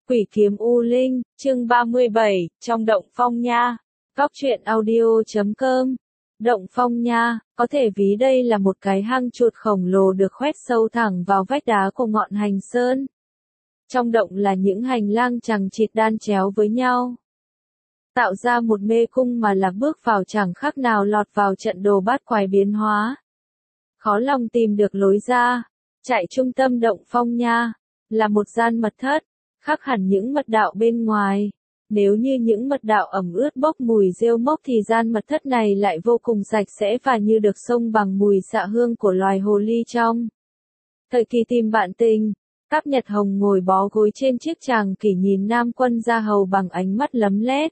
Quỷ kiếm U Linh, chương 37, trong động phong nha. Góc truyện audio.com. Động phong nha, có thể ví đây là một cái hang chuột khổng lồ được khoét sâu thẳng vào vách đá của ngọn hành sơn. Trong động là những hành lang chằng chịt đan chéo với nhau, tạo ra một mê cung mà là bước vào chẳng khác nào lọt vào trận đồ bát quái biến hóa. Khó lòng tìm được lối ra. Chạy trung tâm động phong nha là một gian mật thất, khác hẳn những mật đạo bên ngoài. Nếu như những mật đạo ẩm ướt bốc mùi rêu mốc thì gian mật thất này lại vô cùng sạch sẽ và như được xông bằng mùi xạ hương của loài hồ ly trong. Thời kỳ tìm bạn tình, Cáp Nhật Hồng ngồi bó gối trên chiếc tràng kỷ nhìn Nam Quân Gia Hầu bằng ánh mắt lấm lét.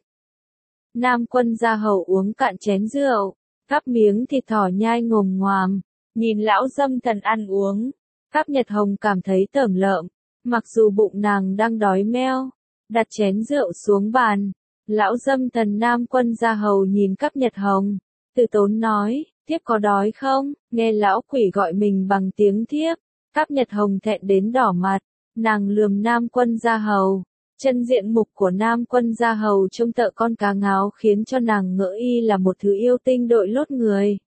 Nam Quân Gia Hầu uống cạn chén rượu, gắp miếng thịt thỏ nhai ngồm ngoàm, nhìn lão dâm thần ăn uống. Cáp Nhật Hồng cảm thấy tởm lợm, mặc dù bụng nàng đang đói meo. Đặt chén rượu xuống bàn, lão dâm thần Nam Quân Gia Hầu nhìn Cáp Nhật Hồng, từ tốn nói, thiếp có đói không? Nghe lão quỷ gọi mình bằng tiếng thiếp, Cáp Nhật Hồng thẹn đến đỏ mặt, nàng lườm Nam Quân Gia Hầu. Chân diện mục của Nam Quân Gia Hầu trông tợ con cá ngáo khiến cho nàng ngỡ y là một thứ yêu tinh đội lốt người.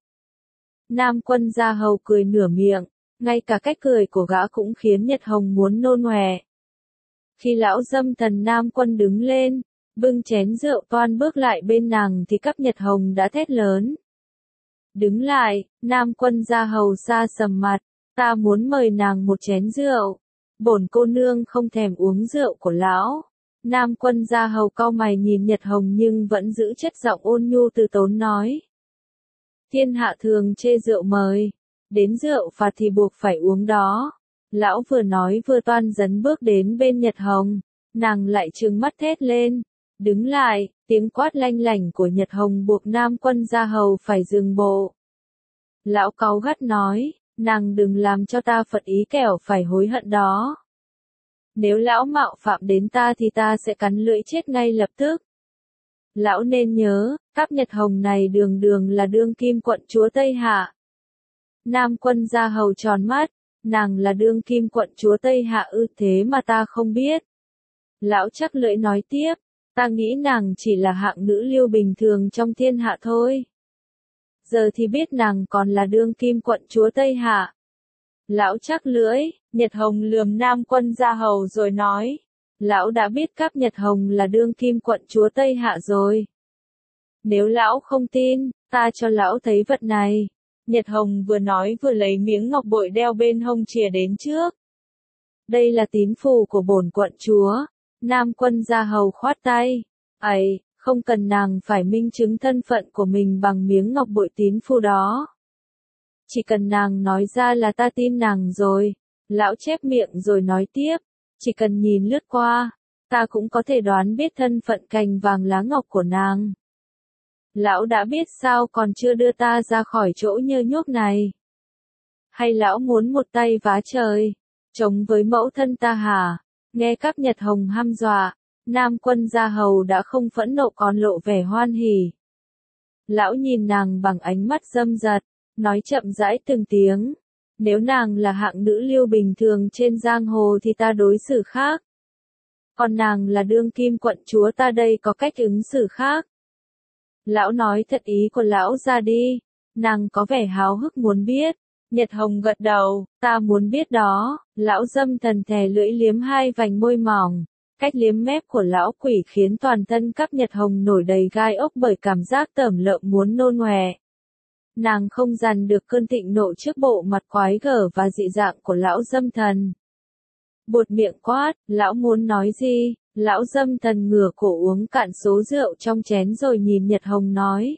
Nam Quân Gia Hầu cười nửa miệng, ngay cả cách cười của gã cũng khiến Nhật Hồng muốn nôn ọe. Khi lão dâm thần Nam Quân đứng lên, bưng chén rượu toan bước lại bên nàng thì Cáp Nhật Hồng đã thét lớn. Đứng lại, Nam Quân Gia Hầu sa sầm mặt, ta muốn mời nàng một chén rượu. Bổn cô nương không thèm uống rượu của lão. Nam Quân Gia Hầu cau mày nhìn Nhật Hồng nhưng vẫn giữ chất giọng ôn nhu từ tốn nói. Thiên hạ thường chê rượu mời, đến rượu phạt thì buộc phải uống đó. Lão vừa nói vừa toan dấn bước đến bên Nhật Hồng, nàng lại trừng mắt thét lên. Đứng lại, tiếng quát lanh lảnh của Nhật Hồng buộc Nam Quân Gia Hầu phải dừng bộ. Lão cáu gắt nói, nàng đừng làm cho ta phật ý kẻo phải hối hận đó. Nếu lão mạo phạm đến ta thì ta sẽ cắn lưỡi chết ngay lập tức. Lão nên nhớ, Cáp Nhật Hồng này đường đường là đương kim quận chúa Tây Hạ. Nam Quân Gia Hầu tròn mắt, nàng là đương kim quận chúa Tây Hạ ư? Thế mà ta không biết. Lão chắc lưỡi nói tiếp, ta nghĩ nàng chỉ là hạng nữ liêu bình thường trong thiên hạ thôi. Giờ thì biết nàng còn là đương kim quận chúa Tây Hạ. Lão chắc lưỡi, Nhật Hồng lườm Nam Quân Gia Hầu rồi nói. Lão đã biết Cáp Nhật Hồng là đương kim quận chúa Tây Hạ rồi. Nếu lão không tin, ta cho lão thấy vật này. Nhật Hồng vừa nói vừa lấy miếng ngọc bội đeo bên hông chìa đến trước. Đây là tín phù của bổn quận chúa. Nam Quân Gia Hầu khoát tay. Ấy, không cần nàng phải minh chứng thân phận của mình bằng miếng ngọc bội tín phù đó. Chỉ cần nàng nói ra là ta tin nàng rồi. Lão chép miệng rồi nói tiếp. Chỉ cần nhìn lướt qua, ta cũng có thể đoán biết thân phận cành vàng lá ngọc của nàng. Lão đã biết sao còn chưa đưa ta ra khỏi chỗ nhơ nhuốc này? Hay lão muốn một tay vá trời, chống với mẫu thân ta hả? Nghe Cáp Nhật Hồng hăm dọa, Nam Quân Gia Hầu đã không phẫn nộ còn lộ vẻ hoan hỉ. Lão nhìn nàng bằng ánh mắt dâm dật, nói chậm rãi từng tiếng. Nếu nàng là hạng nữ liêu bình thường trên giang hồ thì ta đối xử khác. Còn nàng là đương kim quận chúa ta đây có cách ứng xử khác. Lão nói thật ý của lão ra đi. Nàng có vẻ háo hức muốn biết. Nhật Hồng gật đầu, ta muốn biết đó. Lão dâm thần thè lưỡi liếm hai vành môi mỏng. Cách liếm mép của lão quỷ khiến toàn thân Cáp Nhật Hồng nổi đầy gai ốc bởi cảm giác tởm lợm muốn nôn ọe. Nàng không dằn được cơn thịnh nộ trước bộ mặt quái gở và dị dạng của lão dâm thần. Buột miệng quát, lão muốn nói gì? Lão dâm thần ngửa cổ uống cạn số rượu trong chén rồi nhìn Nhật Hồng nói.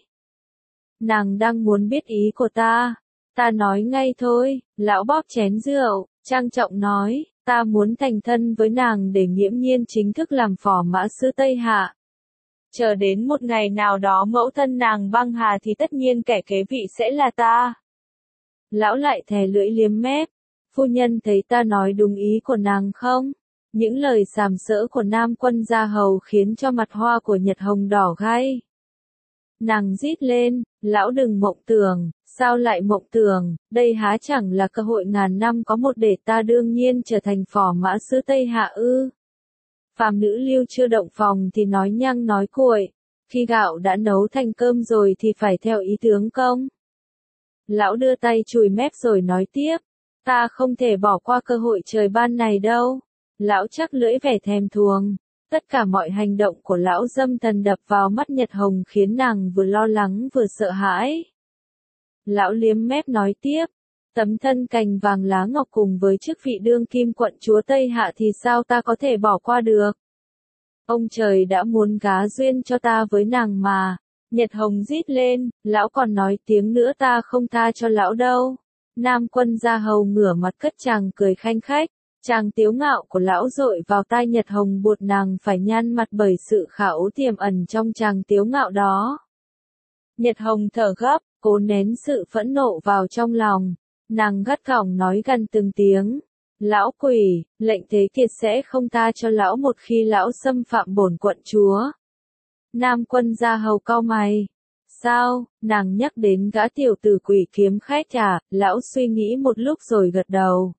Nàng đang muốn biết ý của ta. Ta nói ngay thôi. Lão bóp chén rượu, trang trọng nói, ta muốn thành thân với nàng để nghiễm nhiên chính thức làm phò mã sứ Tây Hạ. Chờ đến một ngày nào đó mẫu thân nàng băng hà thì tất nhiên kẻ kế vị sẽ là ta. Lão lại thè lưỡi liếm mép. Phu nhân thấy ta nói đúng ý của nàng không? Những lời sàm sỡ của Nam Quân Gia Hầu khiến cho mặt hoa của Nhật Hồng đỏ gay. Nàng rít lên, lão đừng mộng tưởng, sao lại mộng tưởng, đây há chẳng là cơ hội ngàn năm có một để ta đương nhiên trở thành phò mã sứ Tây Hạ ư. Phàm nữ lưu chưa động phòng thì nói nhăng nói cuội, khi gạo đã nấu thành cơm rồi thì phải theo ý tướng công. Lão đưa tay chùi mép rồi nói tiếp, ta không thể bỏ qua cơ hội trời ban này đâu. Lão chắc lưỡi vẻ thèm thuồng. Tất cả mọi hành động của lão Dâm Thần đập vào mắt Nhật Hồng khiến nàng vừa lo lắng vừa sợ hãi. Lão liếm mép nói tiếp, tấm thân cành vàng lá ngọc cùng với chức vị đương kim quận chúa Tây Hạ thì sao ta có thể bỏ qua được. Ông trời đã muốn gá duyên cho ta với nàng mà. Nhật Hồng rít lên, lão còn nói tiếng nữa ta không tha cho lão đâu. Nam Quân Gia Hầu ngửa mặt cất chàng cười khanh khách. Chàng tiếu ngạo của lão dội vào tai Nhật Hồng buộc nàng phải nhăn mặt bởi sự khảo tiềm ẩn trong chàng tiếu ngạo đó. Nhật Hồng thở gấp, cố nén sự phẫn nộ vào trong lòng. Nàng gắt gỏng nói gần từng tiếng. Lão quỷ, lệnh Thế Kiệt sẽ không tha cho lão một khi lão xâm phạm bổn quận chúa. Nam Quân Gia Hầu cau mày. Sao, nàng nhắc đến gã tiểu tử quỷ kiếm khách à, lão suy nghĩ một lúc rồi gật đầu.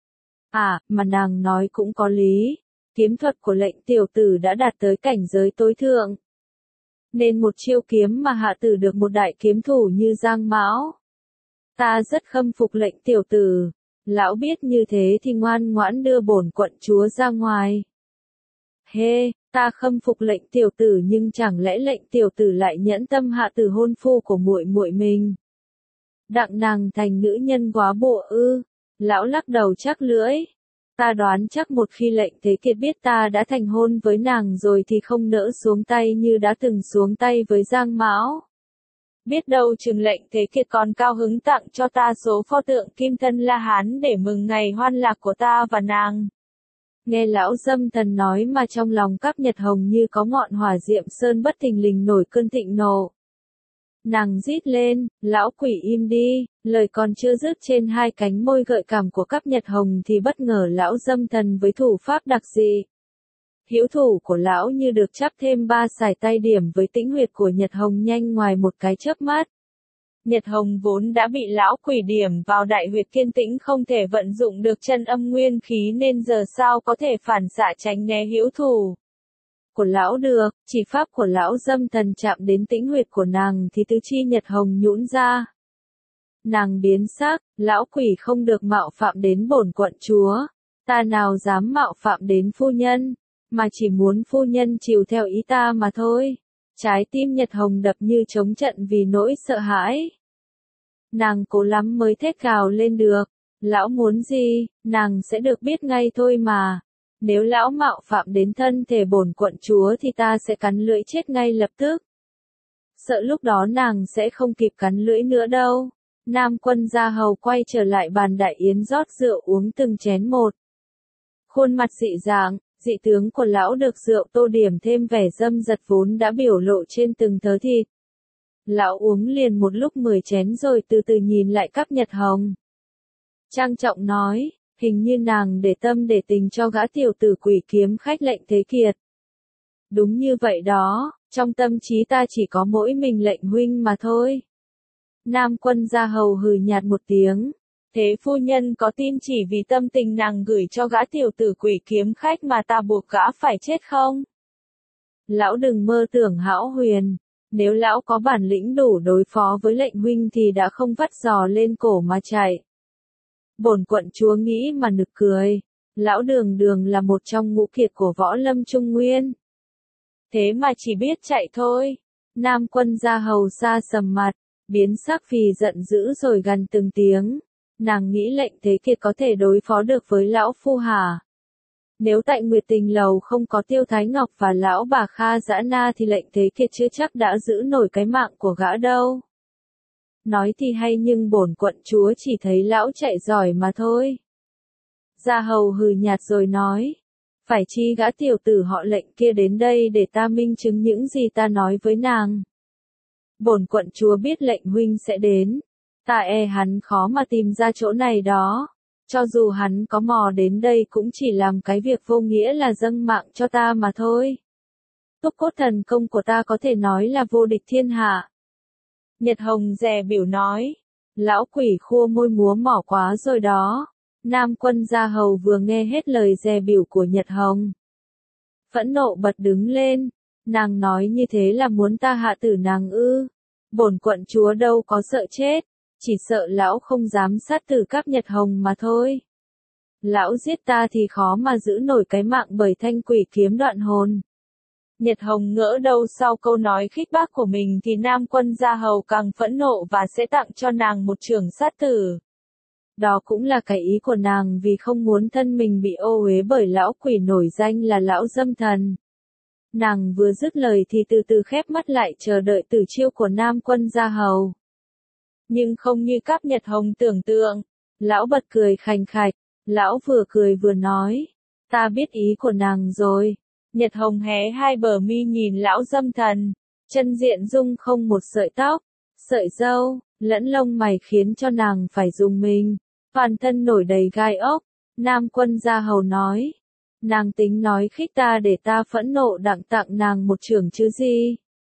À, mà nàng nói cũng có lý. Kiếm thuật của lệnh tiểu tử đã đạt tới cảnh giới tối thượng. Nên một chiêu kiếm mà hạ tử được một đại kiếm thủ như Giang Mão. Ta rất khâm phục lệnh tiểu tử. Lão biết như thế thì ngoan ngoãn đưa bổn quận chúa ra ngoài. Hê, ta khâm phục lệnh tiểu tử nhưng chẳng lẽ lệnh tiểu tử lại nhẫn tâm hạ tử hôn phu của muội muội mình. Đặng nàng thành nữ nhân quá bộ ư. Lão lắc đầu chắc lưỡi. Ta đoán chắc một khi lệnh Thế Kiệt biết ta đã thành hôn với nàng rồi thì không nỡ xuống tay như đã từng xuống tay với Giang Mão. Biết đâu chừng lệnh Thế Kiệt còn cao hứng tặng cho ta số pho tượng kim thân La Hán để mừng ngày hoan lạc của ta và nàng. Nghe lão Dâm Thần nói mà trong lòng các Nhật Hồng như có ngọn hỏa diệm sơn bất thình lình nổi cơn thịnh nộ. Nàng rít lên, lão quỷ im đi, lời còn chưa dứt trên hai cánh môi gợi cảm của các Nhật Hồng thì bất ngờ lão Dâm Thần với thủ pháp đặc dị. Hữu thủ của lão như được chắp thêm 3 sải tay điểm với tĩnh huyệt của Nhật Hồng nhanh ngoài một cái chớp mắt. Nhật Hồng vốn đã bị lão quỷ điểm vào đại huyệt kiên tĩnh không thể vận dụng được chân âm nguyên khí nên giờ sao có thể phản xạ tránh né hữu thủ của lão được, chỉ pháp của lão Dâm Thần chạm đến tĩnh huyệt của nàng thì tứ chi Nhật Hồng nhũn ra. Nàng biến sắc, lão quỷ không được mạo phạm đến bổn quận chúa, ta nào dám mạo phạm đến phu nhân, mà chỉ muốn phu nhân chiều theo ý ta mà thôi. Trái tim Nhật Hồng đập như trống trận vì nỗi sợ hãi. Nàng cố lắm mới thét gào lên được, lão muốn gì, nàng sẽ được biết ngay thôi mà. Nếu lão mạo phạm đến thân thể bổn quận chúa thì ta sẽ cắn lưỡi chết ngay lập tức. Sợ lúc đó nàng sẽ không kịp cắn lưỡi nữa đâu. Nam Quân Gia Hầu quay trở lại bàn đại yến rót rượu uống từng chén một. Khuôn mặt dị dạng, dị tướng của lão được rượu tô điểm thêm vẻ dâm dật vốn đã biểu lộ trên từng thớ thịt. Lão uống liền một lúc 10 chén rồi từ từ nhìn lại các Nhật Hồng. Trang trọng nói, hình như nàng để tâm để tình cho gã tiểu tử quỷ kiếm khách lệnh Thế Kiệt. Đúng như vậy đó, trong tâm trí ta chỉ có mỗi mình lệnh huynh mà thôi. Nam Quân Gia Hầu hừ nhạt một tiếng. Thế phu nhân có tin chỉ vì tâm tình nàng gửi cho gã tiểu tử quỷ kiếm khách mà ta buộc gã phải chết không? Lão đừng mơ tưởng hão huyền. Nếu lão có bản lĩnh đủ đối phó với lệnh huynh thì đã không vắt giò lên cổ mà chạy. Bổn quận chúa nghĩ mà nực cười. Lão Đường Đường là một trong ngũ kiệt của võ lâm Trung Nguyên. Thế mà chỉ biết chạy thôi. Nam Quân Gia Hầu xa sầm mặt, biến sắc vì giận dữ rồi gằn từng tiếng. Nàng nghĩ lệnh Thế Kiệt có thể đối phó được với lão phu hả? Nếu tại Nguyệt Tình Lầu không có Tiêu Thái Ngọc và lão bà Kha Dã Na thì lệnh Thế Kiệt chưa chắc đã giữ nổi cái mạng của gã đâu. Nói thì hay nhưng bổn quận chúa chỉ thấy lão chạy giỏi mà thôi. Gia Hầu hừ nhạt rồi nói. Phải chi gã tiểu tử họ lệnh kia đến đây để ta minh chứng những gì ta nói với nàng. Bổn quận chúa biết lệnh huynh sẽ đến. Ta e hắn khó mà tìm ra chỗ này đó. Cho dù hắn có mò đến đây cũng chỉ làm cái việc vô nghĩa là dâng mạng cho ta mà thôi. Túc cốt thần công của ta có thể nói là vô địch thiên hạ. Nhật Hồng dè biểu nói. Lão quỷ khua môi múa mỏ quá rồi đó. Nam Quân Gia Hầu vừa nghe hết lời dè biểu của Nhật Hồng. phẫn nộ bật đứng lên. Nàng nói như thế là muốn ta hạ tử nàng ư? Bổn quận chúa đâu có sợ chết, chỉ sợ lão không dám sát tử Cáp Nhật Hồng mà thôi. Lão giết ta thì khó mà giữ nổi cái mạng bởi thanh quỷ kiếm đoạn hồn. Nhật Hồng ngỡ đâu sau câu nói khích bác của mình thì Nam Quân Gia Hầu càng phẫn nộ và sẽ tặng cho nàng một chưởng sát tử. Đó cũng là cái ý của nàng vì không muốn thân mình bị ô uế bởi lão quỷ nổi danh là lão dâm thần. Nàng vừa dứt lời thì từ từ khép mắt lại chờ đợi tử chiêu của Nam Quân Gia Hầu. Nhưng không như Cáp Nhật Hồng tưởng tượng. Lão bật cười khành khạch. Lão vừa cười vừa nói. Ta biết ý của nàng rồi. Nhật Hồng hé hai bờ mi nhìn lão dâm thần. Chân diện dung không một sợi tóc, sợi râu, lẫn lông mày khiến cho nàng phải rùng mình. Toàn thân nổi đầy gai ốc. Nam Quân Gia Hầu nói. Nàng tính nói khích ta để ta phẫn nộ đặng tặng nàng một chưởng chứ gì.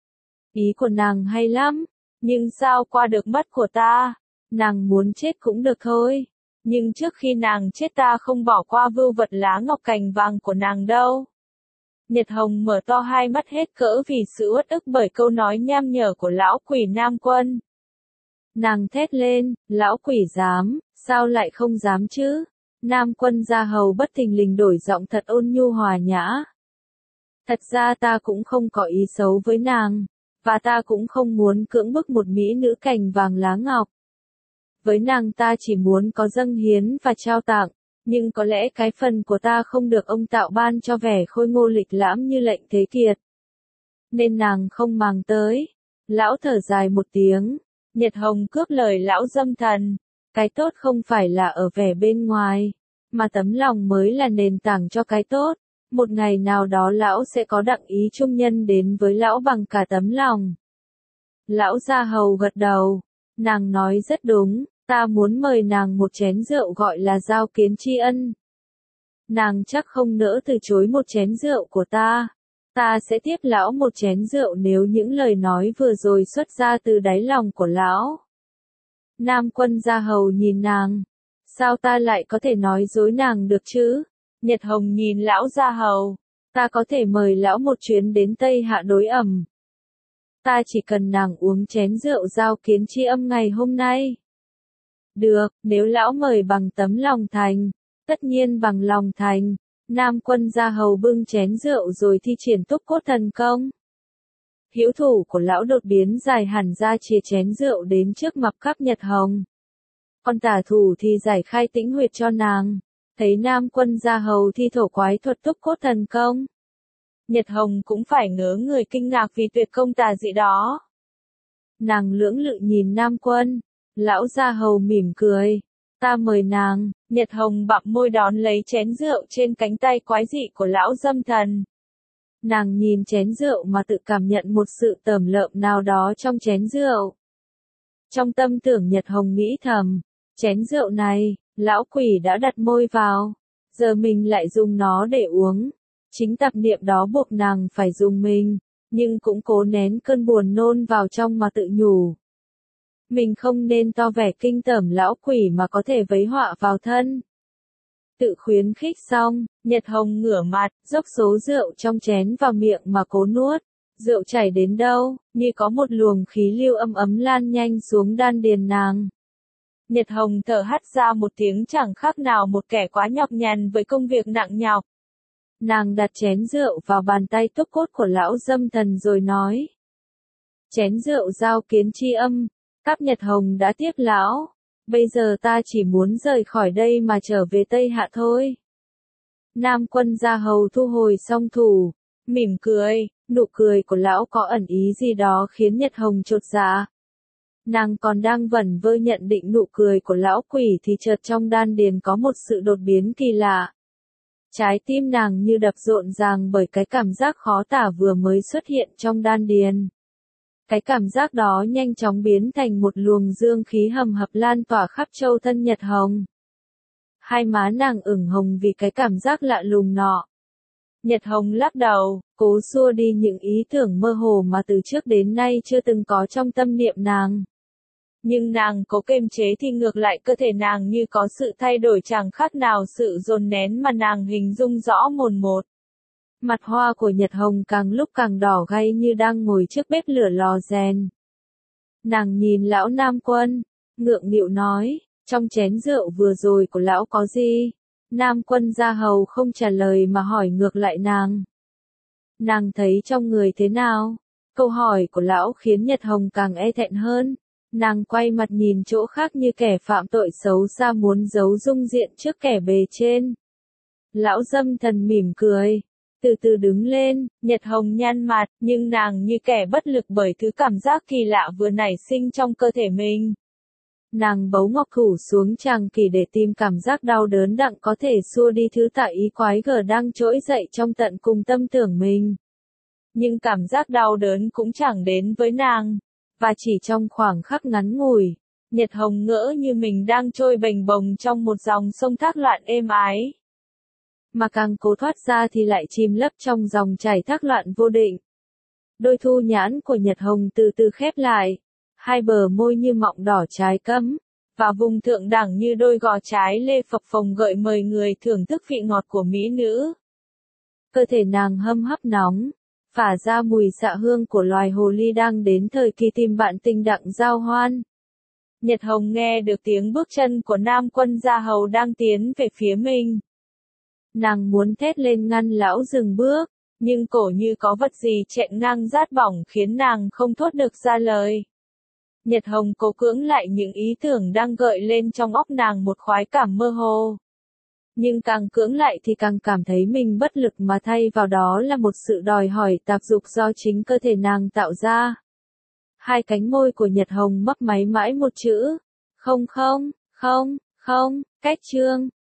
Ý của nàng hay lắm. Nhưng sao qua được mắt của ta? Nàng muốn chết cũng được thôi. Nhưng trước khi nàng chết ta không bỏ qua vưu vật lá ngọc cành vàng của nàng đâu. Nhật Hồng mở to hai mắt hết cỡ vì sự uất ức bởi câu nói nham nhở của lão quỷ Nam Quân. Nàng thét lên, lão quỷ dám, sao lại không dám chứ? Nam Quân Gia Hầu bất thình lình đổi giọng thật ôn nhu hòa nhã. Thật ra ta cũng không có ý xấu với nàng, và ta cũng không muốn cưỡng bức một mỹ nữ cành vàng lá ngọc. Với nàng ta chỉ muốn có dâng hiến và trao tặng, nhưng có lẽ cái phần của ta không được ông tạo ban cho vẻ khôi ngô lịch lãm như lệnh Thế Kiệt. Nên nàng không màng tới. Lão thở dài một tiếng. Nhật Hồng cướp lời lão dâm thần. Cái tốt không phải là ở vẻ bên ngoài, mà tấm lòng mới là nền tảng cho cái tốt. Một ngày nào đó lão sẽ có đặng ý trung nhân đến với lão bằng cả tấm lòng. Lão Gia Hầu gật đầu. Nàng nói rất đúng, ta muốn mời nàng một chén rượu gọi là giao kiến tri ân. Nàng chắc không nỡ từ chối một chén rượu của ta. Ta sẽ tiếp lão một chén rượu nếu những lời nói vừa rồi xuất ra từ đáy lòng của lão. Nam Quân Gia Hầu nhìn nàng. Sao ta lại có thể nói dối nàng được chứ? Nhật Hồng nhìn lão Gia Hầu. Ta có thể mời lão một chuyến đến Tây Hạ đối ẩm. Ta chỉ cần nàng uống chén rượu giao kiến tri âm ngày hôm nay. Được, nếu lão mời bằng tấm lòng thành. Tất nhiên bằng lòng thành. Nam Quân Gia Hầu bưng chén rượu rồi thi triển túc cốt thần công. Hữu thủ của lão đột biến dài hẳn ra chìa chén rượu đến trước mặt Cáp Nhật Hồng. Còn tả thủ thì giải khai tĩnh huyệt cho nàng. Thấy Nam Quân Gia Hầu thi thổ quái thuật túc cốt thần công. Nhật Hồng cũng phải ngớ người kinh ngạc vì tuyệt công tà dị đó. Nàng lưỡng lự nhìn Nam Quân. Lão Gia Hầu mỉm cười. Ta mời nàng. Nhật Hồng bặm môi đón lấy chén rượu trên cánh tay quái dị của lão dâm thần. Nàng nhìn chén rượu mà tự cảm nhận một sự tởm lợm nào đó trong chén rượu. Trong tâm tưởng Nhật Hồng nghĩ thầm, chén rượu này, lão quỷ đã đặt môi vào, giờ mình lại dùng nó để uống. Chính tạp niệm đó buộc nàng phải dùng mình, nhưng cũng cố nén cơn buồn nôn vào trong mà tự nhủ. Mình không nên to vẻ kinh tởm lão quỷ mà có thể vấy họa vào thân. Tự khuyến khích xong, Nhật Hồng ngửa mặt, dốc số rượu trong chén vào miệng mà cố nuốt. Rượu chảy đến đâu, như có một luồng khí lưu âm ấm lan nhanh xuống đan điền nàng. Nhật Hồng thở hắt ra một tiếng chẳng khác nào một kẻ quá nhọc nhằn với công việc nặng nhọc. Nàng đặt chén rượu vào bàn tay túc cốt của lão dâm thần rồi nói. Chén rượu giao kiến tri âm, Cáp Nhật Hồng đã tiếp lão. Bây giờ ta chỉ muốn rời khỏi đây mà trở về Tây Hạ thôi. Nam Quân Gia Hầu thu hồi song thủ, mỉm cười, nụ cười của lão có ẩn ý gì đó khiến Nhật Hồng chột dạ. Nàng còn đang vẩn vơ nhận định nụ cười của lão quỷ thì chợt trong đan điền có một sự đột biến kỳ lạ. Trái tim nàng như đập rộn ràng bởi cái cảm giác khó tả vừa mới xuất hiện trong đan điền. Cái cảm giác đó nhanh chóng biến thành một luồng dương khí hầm hập lan tỏa khắp châu thân Nhật Hồng. Hai má nàng ửng hồng vì cái cảm giác lạ lùng nọ. Nhật Hồng lắc đầu, cố xua đi những ý tưởng mơ hồ mà từ trước đến nay chưa từng có trong tâm niệm nàng. Nhưng nàng cố kiềm chế thì ngược lại cơ thể nàng như có sự thay đổi chẳng khác nào sự dồn nén mà nàng hình dung rõ mồn một. Mặt hoa của Nhật Hồng càng lúc càng đỏ gay như đang ngồi trước bếp lửa lò rèn. Nàng nhìn lão Nam Quân, ngượng nghịu nói, trong chén rượu vừa rồi của lão có gì? Nam Quân gia hầu không trả lời mà hỏi ngược lại nàng. Nàng thấy trong người thế nào? Câu hỏi của lão khiến Nhật Hồng càng e thẹn hơn. Nàng quay mặt nhìn chỗ khác như kẻ phạm tội xấu xa muốn giấu dung diện trước kẻ bề trên. Lão Dâm Thần mỉm cười, từ từ đứng lên, Nhật Hồng nhăn mặt, nhưng nàng như kẻ bất lực bởi thứ cảm giác kỳ lạ vừa nảy sinh trong cơ thể mình. Nàng bấu ngọc thủ xuống tràng kỷ để tìm cảm giác đau đớn đặng có thể xua đi thứ tà ý quái gở đang trỗi dậy trong tận cùng tâm tưởng mình. Nhưng cảm giác đau đớn cũng chẳng đến với nàng, và chỉ trong khoảng khắc ngắn ngủi, Nhật Hồng ngỡ như mình đang trôi bềnh bồng trong một dòng sông thác loạn êm ái. Mà càng cố thoát ra thì lại chìm lấp trong dòng chảy thác loạn vô định. Đôi thu nhãn của Nhật Hồng từ từ khép lại, hai bờ môi như mọng đỏ trái cấm, và vùng thượng đẳng như đôi gò trái lê phập phồng gợi mời người thưởng thức vị ngọt của mỹ nữ. Cơ thể nàng hâm hấp nóng, phả ra mùi xạ hương của loài hồ ly đang đến thời kỳ tìm bạn tình đặng giao hoan. Nhật Hồng nghe được tiếng bước chân của Nam Quân gia hầu đang tiến về phía mình. Nàng muốn thét lên ngăn lão dừng bước, nhưng cổ như có vật gì chẹn ngang rát bỏng khiến nàng không thốt được ra lời. Nhật Hồng cố cưỡng lại những ý tưởng đang gợi lên trong óc nàng một khoái cảm mơ hồ. Nhưng càng cưỡng lại thì càng cảm thấy mình bất lực mà thay vào đó là một sự đòi hỏi tạp dục do chính cơ thể nàng tạo ra. Hai cánh môi của Nhật Hồng mấp máy mãi một chữ. Không, cách trương.